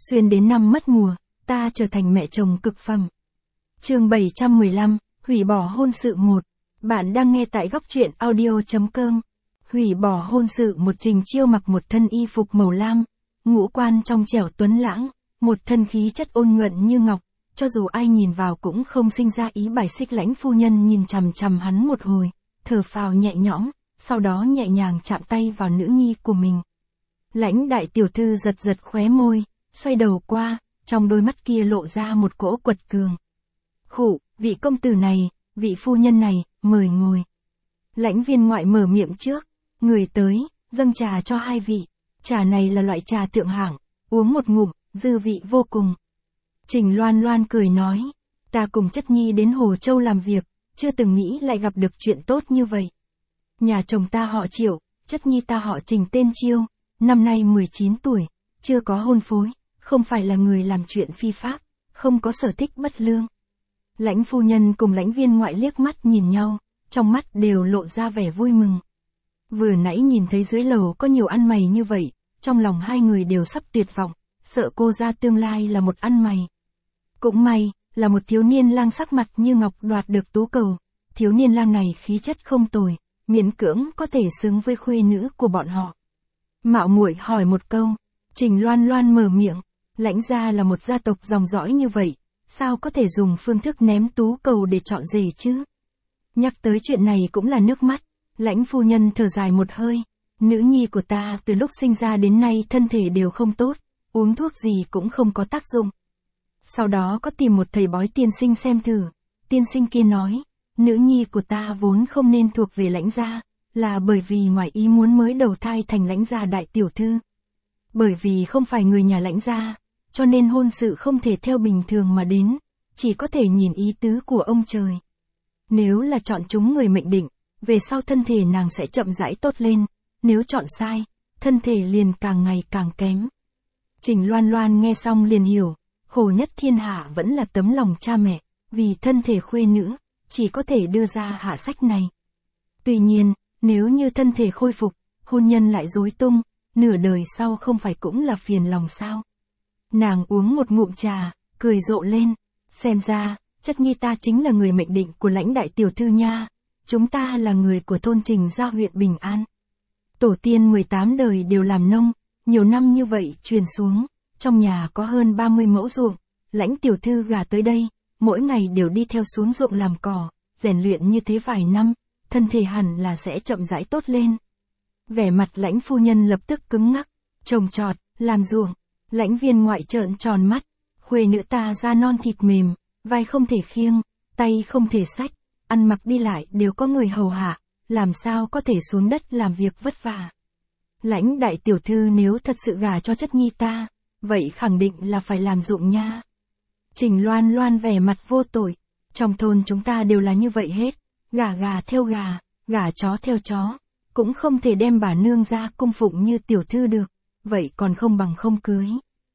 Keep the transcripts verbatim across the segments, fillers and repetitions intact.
Xuyên đến năm mất mùa, ta trở thành mẹ chồng cực phẩm. Chương bảy trăm mười lăm, hủy bỏ hôn sự một. Bạn đang nghe tại góc truyện audio chấm com. Hủy bỏ hôn sự một. Trình Chiêu mặc một thân y phục màu lam, ngũ quan trong trẻo tuấn lãng, một thân khí chất ôn nhuận như ngọc, cho dù ai nhìn vào cũng không sinh ra ý bài xích. Lãnh phu nhân nhìn chằm chằm hắn một hồi, thở phào nhẹ nhõm, sau đó nhẹ nhàng chạm tay vào nữ nhi của mình. Lãnh đại tiểu thư giật giật khóe môi, xoay đầu qua, trong đôi mắt kia lộ ra một cỗ quật cường. Khụ, vị công tử này, vị phu nhân này, mời ngồi. Lãnh viên ngoại mở miệng trước, người tới, dâng trà cho hai vị. Trà này là loại trà thượng hạng, uống một ngụm, dư vị vô cùng. Trình Loan Loan cười nói, ta cùng chất nhi đến Hồ Châu làm việc, chưa từng nghĩ lại gặp được chuyện tốt như vậy. Nhà chồng ta họ Triệu, chất nhi ta họ Trình tên Chiêu, năm nay mười chín tuổi, chưa có hôn phối, không phải là người làm chuyện phi pháp, không có sở thích bất lương. Lãnh phu nhân cùng lãnh viên ngoại liếc mắt nhìn nhau, trong mắt đều lộ ra vẻ vui mừng. Vừa nãy nhìn thấy dưới lầu có nhiều ăn mày như vậy, trong lòng hai người đều sắp tuyệt vọng, sợ cô ra tương lai là một ăn mày. Cũng may, là một thiếu niên lang sắc mặt như ngọc đoạt được tú cầu, thiếu niên lang này khí chất không tồi, miễn cưỡng có thể xứng với khuê nữ của bọn họ. Mạo muội hỏi một câu, Trình Loan Loan mở miệng, lãnh gia là một gia tộc dòng dõi như vậy, sao có thể dùng phương thức ném tú cầu để chọn rể chứ? Nhắc tới chuyện này cũng là nước mắt, lãnh phu nhân thở dài một hơi, nữ nhi của ta từ lúc sinh ra đến nay thân thể đều không tốt, uống thuốc gì cũng không có tác dụng. Sau đó có tìm một thầy bói tiên sinh xem thử, tiên sinh kia nói, nữ nhi của ta vốn không nên thuộc về lãnh gia, là bởi vì ngoài ý muốn mới đầu thai thành lãnh gia đại tiểu thư. Bởi vì không phải người nhà lãnh gia, cho nên hôn sự không thể theo bình thường mà đến, chỉ có thể nhìn ý tứ của ông trời. Nếu là chọn chúng người mệnh định, về sau thân thể nàng sẽ chậm rãi tốt lên, nếu chọn sai, thân thể liền càng ngày càng kém. Trình Loan Loan nghe xong liền hiểu, khổ nhất thiên hạ vẫn là tấm lòng cha mẹ, vì thân thể khuê nữ, chỉ có thể đưa ra hạ sách này. Tuy nhiên, nếu như thân thể khôi phục, hôn nhân lại rối tung, nửa đời sau không phải cũng là phiền lòng sao? Nàng uống một ngụm trà, cười rộ lên, xem ra, chất nhi ta chính là người mệnh định của lãnh đại tiểu thư nha, chúng ta là người của thôn Trình Gia huyện Bình An. Tổ tiên mười tám đời đều làm nông, nhiều năm như vậy truyền xuống, trong nhà có hơn ba mươi mẫu ruộng, lãnh tiểu thư gả tới đây, mỗi ngày đều đi theo xuống ruộng làm cỏ, rèn luyện như thế vài năm, thân thể hẳn là sẽ chậm rãi tốt lên. Vẻ mặt lãnh phu nhân lập tức cứng ngắc, trồng trọt, làm ruộng, lãnh viên ngoại trợn tròn mắt, khuê nữ ta da non thịt mềm, vai không thể khiêng, tay không thể xách, ăn mặc đi lại đều có người hầu hạ, làm sao có thể xuống đất làm việc vất vả. Lãnh đại tiểu thư nếu thật sự gả cho chất nhi ta, vậy khẳng định là phải làm ruộng nha. Trình Loan Loan vẻ mặt vô tội, trong thôn chúng ta đều là như vậy hết, gả gà theo gà, gả chó theo chó, cũng không thể đem bà nương ra cung phụng như tiểu thư được, vậy còn không bằng không cưới.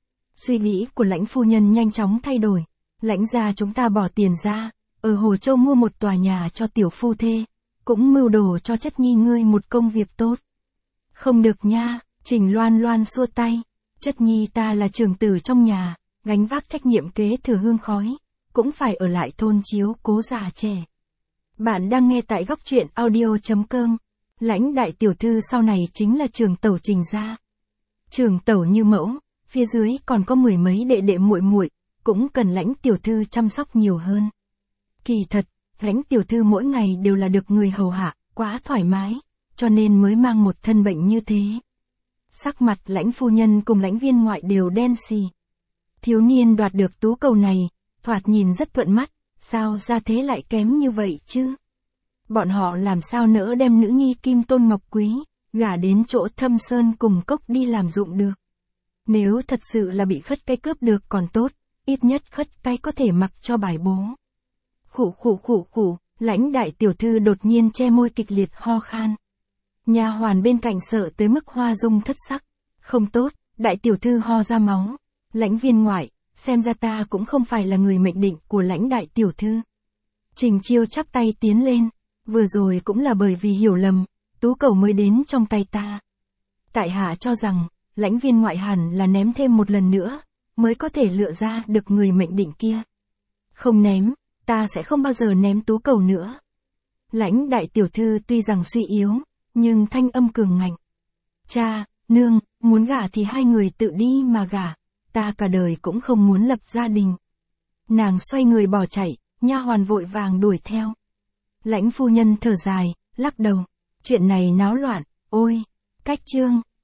Suy nghĩ của lãnh phu nhân nhanh chóng thay đổi, lãnh gia chúng ta bỏ tiền ra, ở Hồ Châu mua một tòa nhà cho tiểu phu thê, cũng mưu đồ cho chất nhi ngươi một công việc tốt. Không được nha, Trình Loan Loan xua tay, chất nhi ta là trưởng tử trong nhà, gánh vác trách nhiệm kế thừa hương khói, cũng phải ở lại thôn chiếu cố già trẻ. Bạn đang nghe tại góc truyện audio chấm com. Lãnh đại tiểu thư sau này chính là trưởng tẩu Trình gia. Trưởng tẩu như mẫu, phía dưới còn có mười mấy đệ đệ muội muội, cũng cần lãnh tiểu thư chăm sóc nhiều hơn. Kỳ thật, lãnh tiểu thư mỗi ngày đều là được người hầu hạ, quá thoải mái, cho nên mới mang một thân bệnh như thế. Sắc mặt lãnh phu nhân cùng lãnh viên ngoại đều đen xì. Thiếu niên đoạt được tú cầu này, thoạt nhìn rất thuận mắt, sao ra thế lại kém như vậy chứ? Bọn họ làm sao nỡ đem nữ nhi kim tôn ngọc quý, gả đến chỗ Thâm Sơn cùng cốc đi làm dụng được. Nếu thật sự là bị khất cái cướp được còn tốt, ít nhất khất cái có thể mặc cho bài bố. Khụ khụ khụ khụ, lãnh đại tiểu thư đột nhiên che môi kịch liệt ho khan. Nha hoàn bên cạnh sợ tới mức hoa dung thất sắc. Không tốt, đại tiểu thư ho ra máu. Lãnh viên ngoại, xem ra ta cũng không phải là người mệnh định của lãnh đại tiểu thư. Trình Chiêu chắp tay tiến lên. Vừa rồi cũng là bởi vì hiểu lầm, tú cầu mới đến trong tay ta. Tại hạ cho rằng, lãnh viên ngoại hẳn là ném thêm một lần nữa, mới có thể lựa ra được người mệnh định kia. Không ném, ta sẽ không bao giờ ném tú cầu nữa. Lãnh đại tiểu thư tuy rằng suy yếu, nhưng thanh âm cường ngạnh. Cha, nương, muốn gả thì hai người tự đi mà gả, ta cả đời cũng không muốn lập gia đình. Nàng xoay người bỏ chạy, nha hoàn vội vàng đuổi theo. Lãnh phu nhân thở dài, lắc đầu. Chuyện này náo loạn, ôi, cách chương.